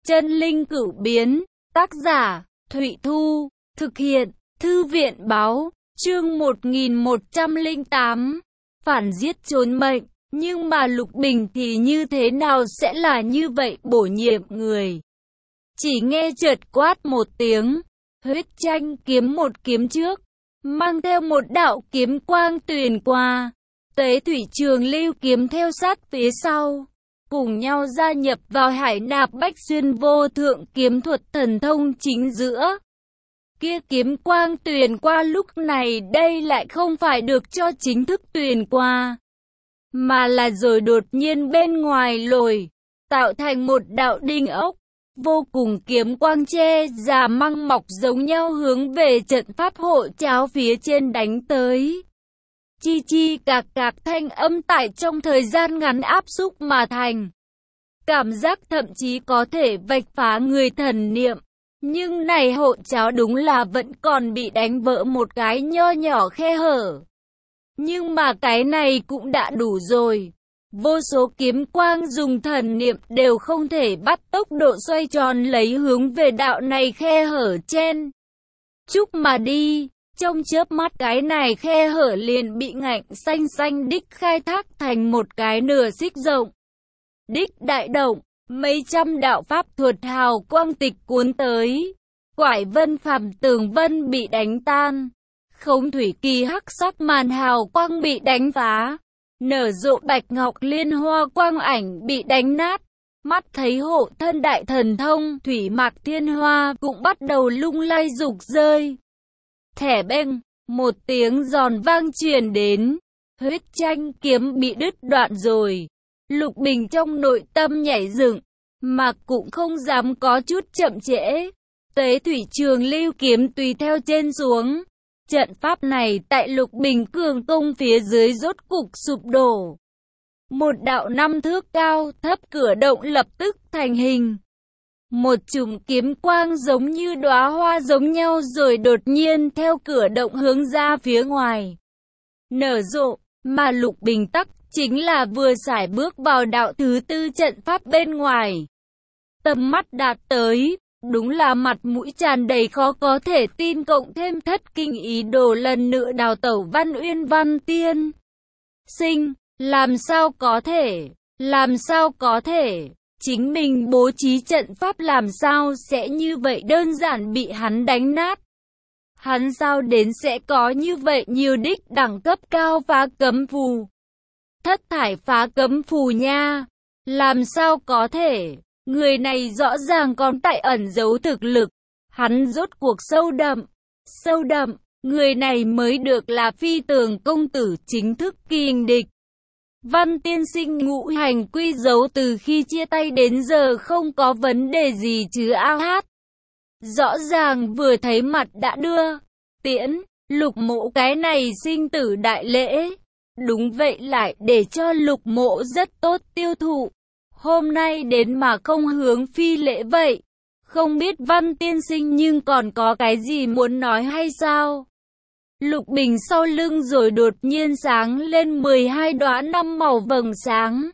Chân linh cửu biến, tác giả, Thụy Thu, thực hiện, Thư viện báo, chương 1108, phản giết trốn mệnh, nhưng mà Lục Bình thì như thế nào sẽ là như vậy bổ nhiệm người. Chỉ nghe chợt quát một tiếng, huyết tranh kiếm một kiếm trước, mang theo một đạo kiếm quang tuyền qua, Tế Thủy Trường Lưu kiếm theo sát phía sau, cùng nhau gia nhập vào Hải Nạp Bách Xuyên vô thượng kiếm thuật thần thông chính giữa. Kia kiếm quang tuyền qua lúc này đây lại không phải được cho chính thức tuyền qua, mà là rồi đột nhiên bên ngoài lồi, tạo thành một đạo đinh ốc, vô cùng kiếm quang che già măng mọc giống nhau hướng về trận pháp hộ cháo phía trên đánh tới. Chi chi cạc cạc thanh âm tại trong thời gian ngắn áp xúc mà thành. Cảm giác thậm chí có thể vạch phá người thần niệm. Nhưng này hộ cháo đúng là vẫn còn bị đánh vỡ một cái nho nhỏ khe hở. Nhưng mà cái này cũng đã đủ rồi. Vô số kiếm quang dùng thần niệm đều không thể bắt tốc độ xoay tròn lấy hướng về đạo này khe hở trên. Chúc mà đi. Trong chớp mắt cái này khe hở liền bị ngạnh xanh xanh đích khai thác thành một cái nửa xích rộng. Đích đại động, mấy trăm đạo pháp thuật hào quang tịch cuốn tới. Quải vân phàm tường vân bị đánh tan. Khống thủy kỳ hắc sắc màn hào quang bị đánh phá. Nở rộ bạch ngọc liên hoa quang ảnh bị đánh nát. Mắt thấy hộ thân đại thần thông thủy mạc thiên hoa cũng bắt đầu lung lay rục rơi. Thẻ beng, một tiếng giòn vang truyền đến, huyết tranh kiếm bị đứt đoạn rồi. Lục Bình trong nội tâm nhảy dựng, mà cũng không dám có chút chậm trễ. Tế Thủy Trường Lưu kiếm tùy theo trên xuống. Trận pháp này tại Lục Bình cường công phía dưới rốt cục sụp đổ. Một đạo 5 thước cao thấp cửa động lập tức thành hình. Một chùm kiếm quang giống như đóa hoa giống nhau rồi đột nhiên theo cửa động hướng ra phía ngoài. Nở rộ, mà Lục Bình tắc chính là vừa sải bước vào đạo thứ tư trận pháp bên ngoài. Tầm mắt đạt tới, đúng là mặt mũi tràn đầy khó có thể tin cộng thêm thất kinh ý đồ lần nữa đào tẩu Văn Uyên Văn Tiên Sinh, làm sao có thể. Chính mình bố trí trận pháp làm sao sẽ như vậy đơn giản bị hắn đánh nát. Hắn sao đến sẽ có như vậy nhiều đích đẳng cấp cao phá cấm phù. Thất thải phá cấm phù nha. Làm sao có thể. Người này rõ ràng còn tại ẩn giấu thực lực. Hắn rốt cuộc sâu đậm. Người này mới được là Phi Tường công tử chính thức kình địch. Văn Tiên Sinh ngũ hành quy dấu từ khi chia tay đến giờ không có vấn đề gì chứ a hát. Rõ ràng vừa thấy mặt đã đưa, tiễn, Lục Mộ cái này sinh tử đại lễ. Đúng vậy lại để cho Lục Mộ rất tốt tiêu thụ. Hôm nay đến mà không hướng phi lễ vậy. Không biết Văn Tiên Sinh nhưng còn có cái gì muốn nói hay sao? Lục Bình sau lưng rồi đột nhiên sáng lên 12 đóa năm màu vầng sáng.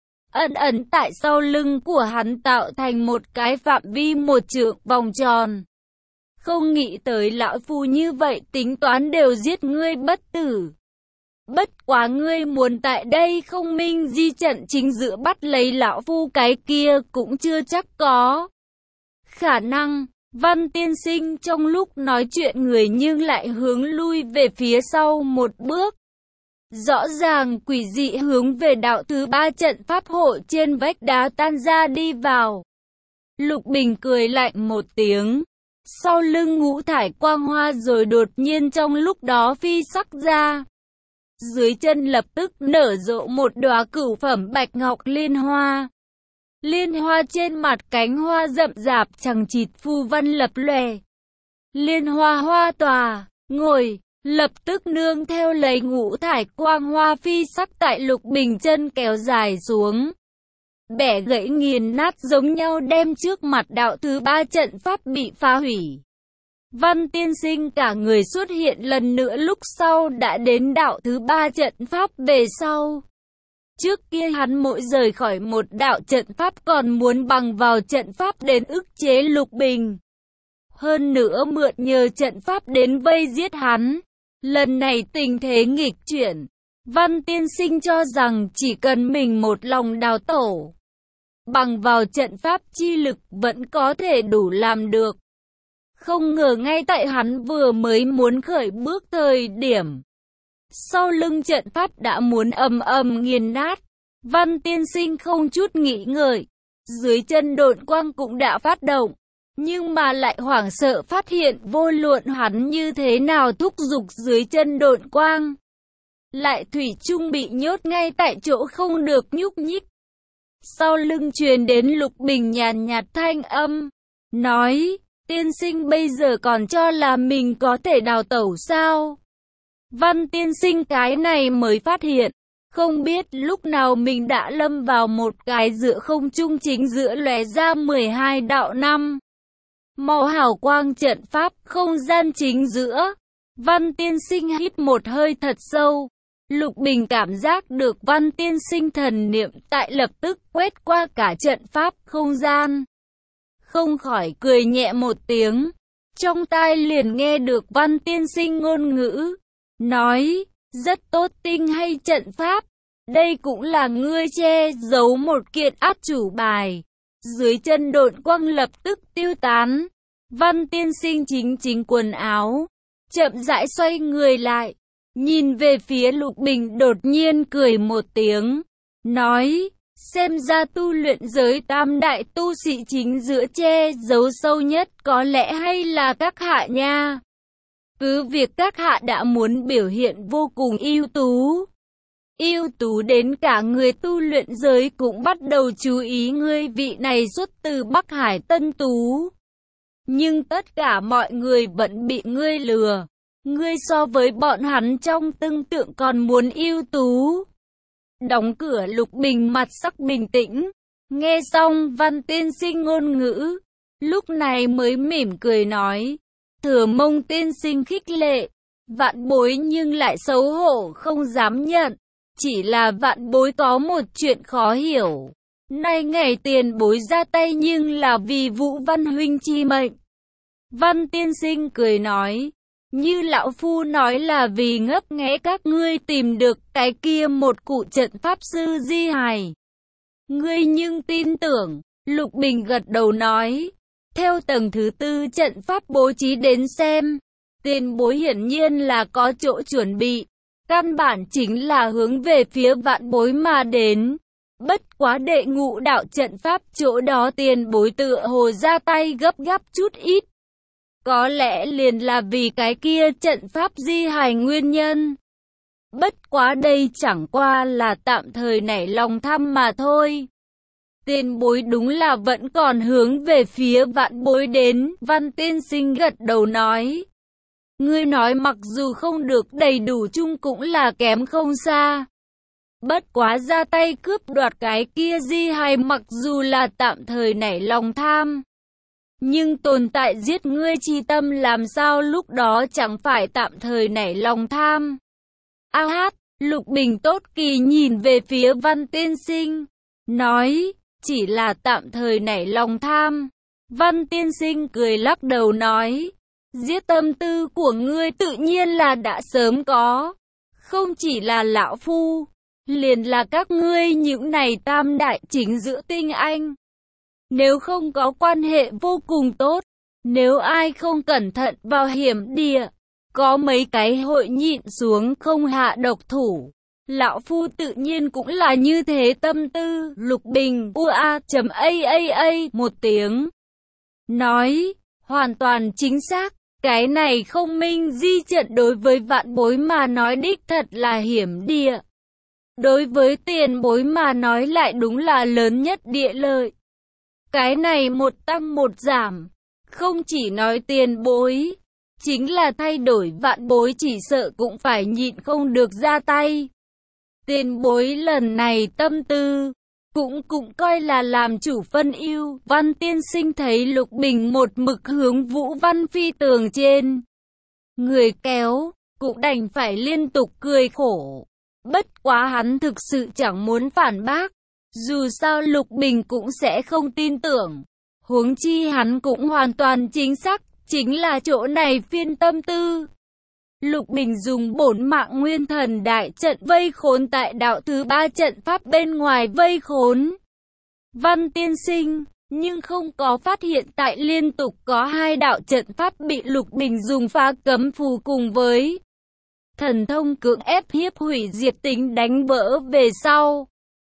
Ẩn tại sau lưng của hắn tạo thành một cái phạm vi một trượng vòng tròn. Không nghĩ tới lão phu như vậy tính toán đều giết ngươi bất tử. Bất quá ngươi muốn tại đây không minh di trận chính giữa bắt lấy lão phu cái kia cũng chưa chắc có khả năng. Văn Tiên Sinh trong lúc nói chuyện người nhưng lại hướng lui về phía sau một bước. Rõ ràng quỷ dị hướng về đạo thứ ba trận pháp hộ trên vách đá tan ra đi vào. Lục Bình cười lạnh một tiếng. Sau lưng ngũ thải quang hoa rồi đột nhiên trong lúc đó phi sắc ra. Dưới chân lập tức nở rộ một đóa cửu phẩm bạch ngọc liên hoa. Liên hoa trên mặt cánh hoa rậm rạp chằng chịt phù văn lập lòe. Liên hoa hoa tòa, ngồi, lập tức nương theo lấy ngũ thải quang hoa phi sắc tại Lục Bình chân kéo dài xuống. Bẻ gãy nghiền nát giống nhau đem trước mặt đạo thứ ba trận pháp bị phá hủy. Văn Tiên Sinh cả người xuất hiện lần nữa lúc sau đã đến đạo thứ ba trận pháp về sau. Trước kia hắn mỗi rời khỏi một đạo trận pháp còn muốn bằng vào trận pháp đến ức chế Lục Bình. Hơn nữa mượn nhờ trận pháp đến vây giết hắn. Lần này tình thế nghịch chuyển. Văn tiên sinh cho rằng chỉ cần mình một lòng đào tẩu, bằng vào trận pháp chi lực vẫn có thể đủ làm được. Không ngờ ngay tại hắn vừa mới muốn khởi bước thời điểm, sau lưng trận pháp đã muốn ầm ầm nghiền nát. Văn tiên sinh không chút nghĩ ngợi, dưới chân độn quang cũng đã phát động, nhưng mà lại hoảng sợ phát hiện vô luận hắn như thế nào thúc giục dưới chân độn quang, lại thủy chung bị nhốt ngay tại chỗ không được nhúc nhích. Sau lưng truyền đến Lục Bình nhàn nhạt thanh âm, nói, tiên sinh bây giờ còn cho là mình có thể đào tẩu sao? Văn tiên sinh cái này mới phát hiện, không biết lúc nào mình đã lâm vào một cái giữa không trung chính giữa lóe ra 12 đạo năm màu hào quang trận pháp không gian chính giữa. Văn tiên sinh hít một hơi thật sâu. Lục Bình cảm giác được Văn tiên sinh thần niệm tại lập tức quét qua cả trận pháp không gian. Không khỏi cười nhẹ một tiếng. Trong tai liền nghe được Văn tiên sinh ngôn ngữ. Nói, rất tốt tinh hay trận pháp. Đây cũng là ngươi che giấu một kiện át chủ bài. Dưới chân độn quang lập tức tiêu tán. Văn tiên sinh chính quần áo. Chậm rãi xoay người lại. Nhìn về phía Lục Bình đột nhiên cười một tiếng. Nói, xem ra tu luyện giới tam đại tu sĩ chính giữa che giấu sâu nhất có lẽ hay là các hạ nha. Cứ việc các hạ đã muốn biểu hiện vô cùng ưu tú. Ưu tú đến cả người tu luyện giới cũng bắt đầu chú ý ngươi vị này xuất từ Bắc Hải Tân Tú. Nhưng tất cả mọi người vẫn bị ngươi lừa. Ngươi so với bọn hắn trong tưởng tượng còn muốn ưu tú. Đóng cửa Lục Bình mặt sắc bình tĩnh. Nghe xong Văn tiên sinh ngôn ngữ. Lúc này mới mỉm cười nói. Thừa mong tiên sinh khích lệ. Vạn bối nhưng lại xấu hổ không dám nhận. Chỉ là vạn bối có một chuyện khó hiểu. Nay ngày tiền bối ra tay nhưng là vì Vũ Văn huynh chi mệnh. Văn tiên sinh cười nói. Như lão phu nói là vì ngấp nghé các ngươi tìm được cái kia một cụ trận pháp sư di hài. Ngươi nhưng tin tưởng, Lục Bình gật đầu nói. Theo tầng thứ tư trận pháp bố trí đến xem, tiền bối hiển nhiên là có chỗ chuẩn bị. Căn bản chính là hướng về phía vạn bối mà đến. Bất quá đệ ngũ đạo trận pháp chỗ đó tiền bối tựa hồ ra tay gấp gáp chút ít. Có lẽ liền là vì cái kia trận pháp di hài nguyên nhân. Bất quá đây chẳng qua là tạm thời nảy lòng tham mà thôi. Tiền bối đúng là vẫn còn hướng về phía vạn bối đến. Văn tiên sinh gật đầu nói. Ngươi nói mặc dù không được đầy đủ chung cũng là kém không xa. Bất quá ra tay cướp đoạt cái kia di hài mặc dù là tạm thời nảy lòng tham. Nhưng tồn tại giết ngươi chi tâm làm sao lúc đó chẳng phải tạm thời nảy lòng tham. A hát, Lục Bình tốt kỳ nhìn về phía Văn tiên sinh. Nói, chỉ là tạm thời nảy lòng tham. Văn tiên sinh cười lắc đầu nói. Giết tâm tư của ngươi tự nhiên là đã sớm có. Không chỉ là lão phu, liền là các ngươi những này tam đại chính giữa tinh anh. Nếu không có quan hệ vô cùng tốt, nếu ai không cẩn thận vào hiểm địa, có mấy cái hội nhịn xuống không hạ độc thủ. Lão phu tự nhiên cũng là như thế tâm tư. Lục Bình ua.aaa một tiếng. Nói, hoàn toàn chính xác, cái này không minh di trận đối với vạn bối mà nói đích thật là hiểm địa. Đối với tiền bối mà nói lại đúng là lớn nhất địa lợi. Cái này một tăng một giảm, không chỉ nói tiền bối, chính là thay đổi vạn bối chỉ sợ cũng phải nhịn không được ra tay. Tiền bối lần này tâm tư, cũng coi là làm chủ phân ưu. Văn tiên sinh thấy Lục Bình một mực hướng Vũ Văn phi tường trên người kéo, cũng đành phải liên tục cười khổ. Bất quá hắn thực sự chẳng muốn phản bác. Dù sao Lục Bình cũng sẽ không tin tưởng. Huống chi hắn cũng hoàn toàn chính xác, chính là chỗ này phiên tâm tư. Lục Bình dùng bổn mạng nguyên thần đại trận vây khốn tại đạo thứ 3 trận pháp bên ngoài vây khốn Văn Tiên Sinh, nhưng không có phát hiện tại liên tục có 2 đạo trận pháp bị Lục Bình dùng phá cấm phù cùng với thần thông cưỡng ép hiếp hủy diệt tính đánh vỡ về sau.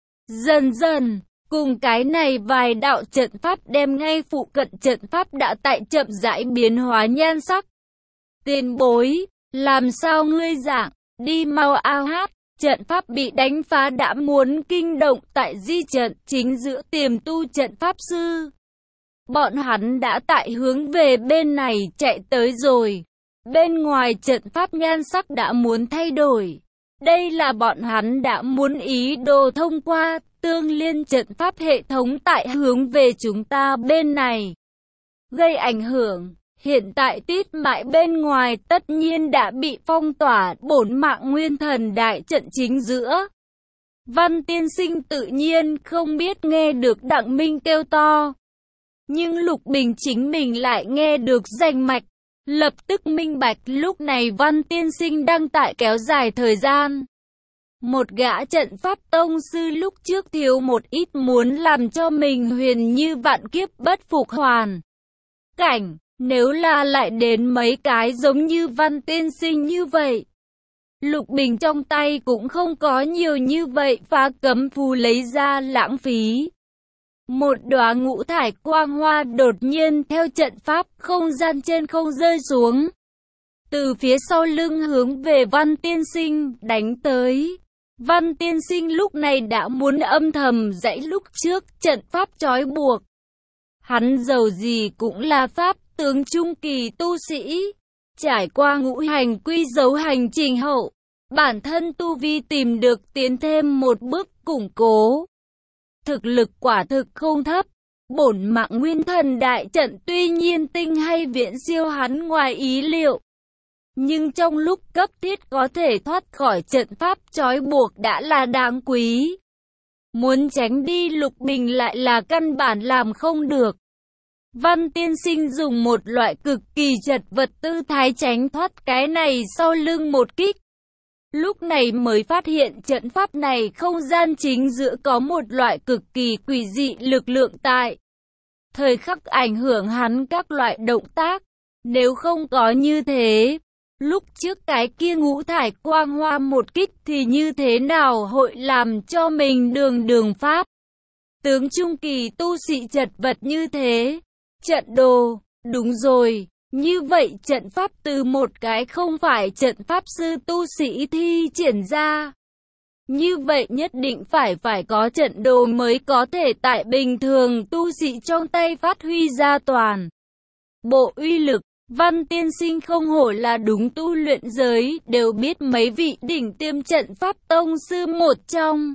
Dần dần, cùng cái này vài đạo trận pháp đem ngay phụ cận trận pháp đã tại chậm rãi biến hóa nhan sắc. Tiền bối, làm sao ngươi dạng, đi mau ao hát, trận pháp bị đánh phá đã muốn kinh động tại di trận chính giữa tiềm tu trận pháp sư. Bọn hắn đã tại hướng về bên này chạy tới rồi. Bên ngoài trận pháp nhan sắc đã muốn thay đổi. Đây là bọn hắn đã muốn ý đồ thông qua tương liên trận pháp hệ thống tại hướng về chúng ta bên này. Gây ảnh hưởng, hiện tại Tuyết Mại bên ngoài tất nhiên đã bị phong tỏa bổn mạng nguyên thần đại trận chính giữa. Văn Tiên Sinh tự nhiên không biết nghe được Đặng Minh kêu to. Nhưng Lục Bình chính mình lại nghe được rành mạch. Lập tức minh bạch lúc này Văn Tiên Sinh đang tại kéo dài thời gian. Một gã trận pháp tông sư lúc trước thiếu một ít muốn làm cho mình huyền như vạn kiếp bất phục hoàn cảnh, nếu là lại đến mấy cái giống như Văn Tiên Sinh như vậy. Lục Bình trong tay cũng không có nhiều như vậy, phá cấm phù lấy ra lãng phí. Một đóa ngũ thải quang hoa đột nhiên theo trận pháp không gian trên không rơi xuống. Từ phía sau lưng hướng về Văn Tiên Sinh đánh tới. Văn Tiên Sinh lúc này đã muốn âm thầm dãy lúc trước trận pháp trói buộc. Hắn dầu gì cũng là pháp tướng trung kỳ tu sĩ. Trải qua ngũ hành quy dấu hành trình hậu, bản thân tu vi tìm được tiến thêm một bước củng cố. Thực lực quả thực không thấp. Bổn mạng nguyên thần đại trận tuy nhiên tinh hay viễn siêu hắn ngoài ý liệu. Nhưng trong lúc cấp thiết có thể thoát khỏi trận pháp trói buộc đã là đáng quý. Muốn tránh đi Lục Bình lại là căn bản làm không được. Văn Tiên Sinh dùng một loại cực kỳ chật vật tư thái tránh thoát cái này sau lưng một kích. Lúc này mới phát hiện trận pháp này không gian chính giữa có một loại cực kỳ quỷ dị lực lượng tại. Thời khắc ảnh hưởng hắn các loại động tác. Nếu không có như thế, lúc trước cái kia ngũ thải quang hoa một kích thì như thế nào hội làm cho mình đường pháp. Tướng trung kỳ tu sĩ chật vật như thế. Trận đồ, đúng rồi. Như vậy trận pháp từ một cái không phải trận pháp sư tu sĩ thi triển ra. Như vậy nhất định phải có trận đồ mới có thể tại bình thường tu sĩ trong tay phát huy ra toàn bộ uy lực. Văn Tiên Sinh không hổ là đúng tu luyện giới, đều biết mấy vị đỉnh tiêm trận pháp tông sư một trong.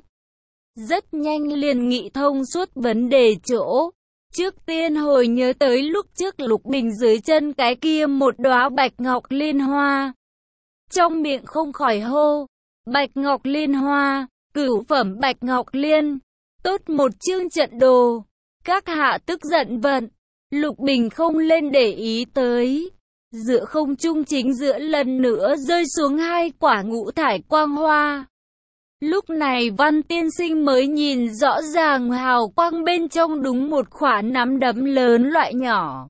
Rất nhanh liền nghị thông suốt vấn đề chỗ. Trước tiên hồi nhớ tới lúc trước Lục Bình dưới chân cái kia một đóa bạch ngọc liên hoa. Trong miệng không khỏi hô, bạch ngọc liên hoa, cửu phẩm bạch ngọc liên, tốt một chương trận đồ. Các hạ tức giận vận, Lục Bình không lên để ý tới. Giữa không trung chính giữa lần nữa rơi xuống 2 quả ngũ thải quang hoa. Lúc này Văn Tiên Sinh mới nhìn rõ ràng hào quang bên trong đúng một quả nắm đấm lớn loại nhỏ.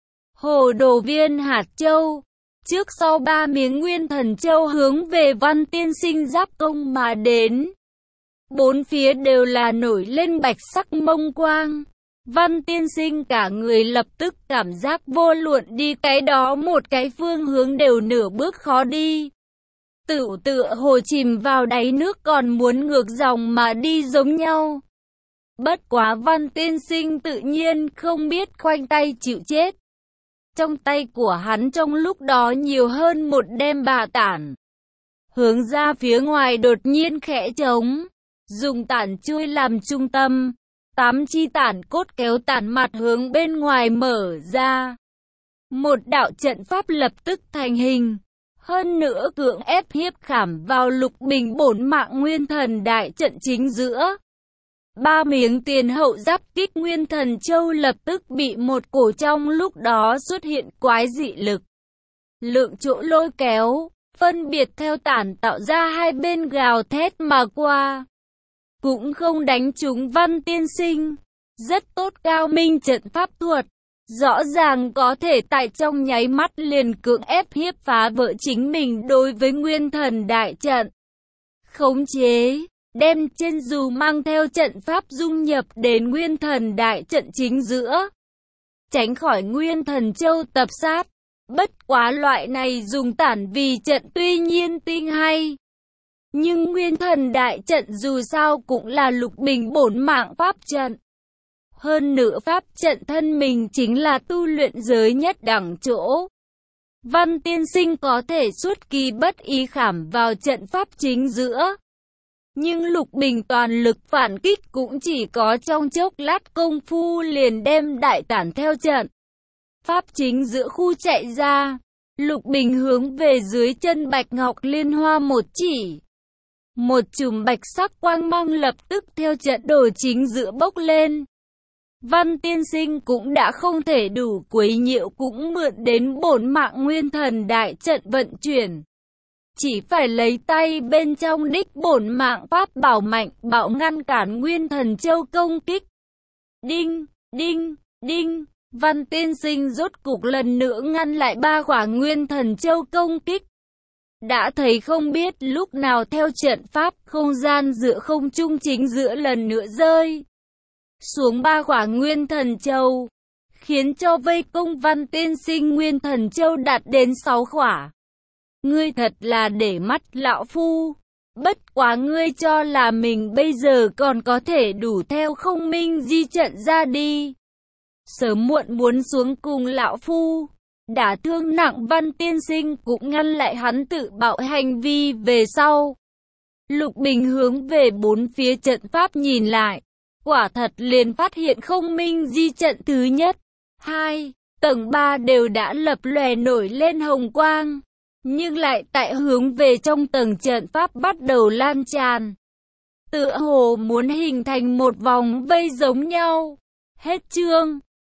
Hồ đồ viên hạt châu. Trước sau 3 miếng nguyên thần châu hướng về Văn Tiên Sinh giáp công mà đến. 4 phía đều là nổi lên bạch sắc mông quang. Văn Tiên Sinh cả người lập tức cảm giác vô luận đi cái đó một cái phương hướng đều nửa bước khó đi. Tựa hồ chìm vào đáy nước còn muốn ngược dòng mà đi giống nhau. Bất quá Văn Tiên Sinh tự nhiên không biết khoanh tay chịu chết. Trong tay của hắn trong lúc đó nhiều hơn một đem bà tản. Hướng ra phía ngoài đột nhiên khẽ trống. Dùng tản chui làm trung tâm. 8 chi tản cốt kéo tản mặt hướng bên ngoài mở ra. Một đạo trận pháp lập tức thành hình. Hơn nữa cưỡng ép hiếp khảm vào Lục Bình bổn mạng nguyên thần đại trận chính giữa. 3 miếng tiền hậu giáp kích Nguyên Thần Châu lập tức bị một cổ trong lúc đó xuất hiện quái dị lực. Lượng chỗ lôi kéo, phân biệt theo tản tạo ra hai bên gào thét mà qua. Cũng không đánh trúng Văn Tiên Sinh. Rất tốt cao minh trận pháp thuật. Rõ ràng có thể tại trong nháy mắt liền cưỡng ép hiếp phá vỡ chính mình đối với Nguyên Thần đại trận. Khống chế, đem trên dù mang theo trận pháp dung nhập đến Nguyên Thần đại trận chính giữa. Tránh khỏi Nguyên Thần Châu tập sát. Bất quá loại này dùng tản vì trận tuy nhiên tinh hay. Nhưng Nguyên Thần đại trận dù sao cũng là Lục Bình bổn mạng pháp trận. Hơn nữa pháp trận thân mình chính là tu luyện giới nhất đẳng chỗ. Văn Tiên Sinh có thể xuất kỳ bất ý khảm vào trận pháp chính giữa. Nhưng Lục Bình toàn lực phản kích cũng chỉ có trong chốc lát công phu liền đem đại tản theo trận. Pháp chính giữa khu chạy ra. Lục Bình hướng về dưới chân Bạch Ngọc Liên Hoa một chỉ. Một chùm bạch sắc quang mang lập tức theo trận đồ chính giữa bốc lên. Văn Tiên Sinh cũng đã không thể đủ quấy nhiễu cũng mượn đến bổn mạng nguyên thần đại trận vận chuyển. Chỉ phải lấy tay bên trong đích bổn mạng pháp bảo mạnh bạo ngăn cản Nguyên Thần Châu công kích. Đinh, đinh, đinh, Văn Tiên Sinh rốt cục lần nữa ngăn lại 3 quả Nguyên Thần Châu công kích. Đã thấy không biết lúc nào theo trận pháp không gian giữa không trung chính giữa lần nữa rơi xuống 3 quả Nguyên Thần Châu, khiến cho vây công Văn Tiên Sinh Nguyên Thần Châu đạt đến 6 quả. Ngươi thật là để mắt lão phu. Bất quá ngươi cho là mình bây giờ còn có thể đủ theo không minh di trận ra đi. Sớm muộn muốn xuống cùng lão phu. Đả thương nặng Văn Tiên Sinh cũng ngăn lại hắn tự bạo hành vi về sau. Lục Bình hướng về bốn phía trận pháp nhìn lại. Quả thật liền phát hiện không minh di trận thứ nhất, 2, tầng 3 đều đã lập lòe nổi lên hồng quang. Nhưng lại tại hướng về trong tầng trận pháp bắt đầu lan tràn. Tựa hồ muốn hình thành một vòng vây giống nhau. Hết chương.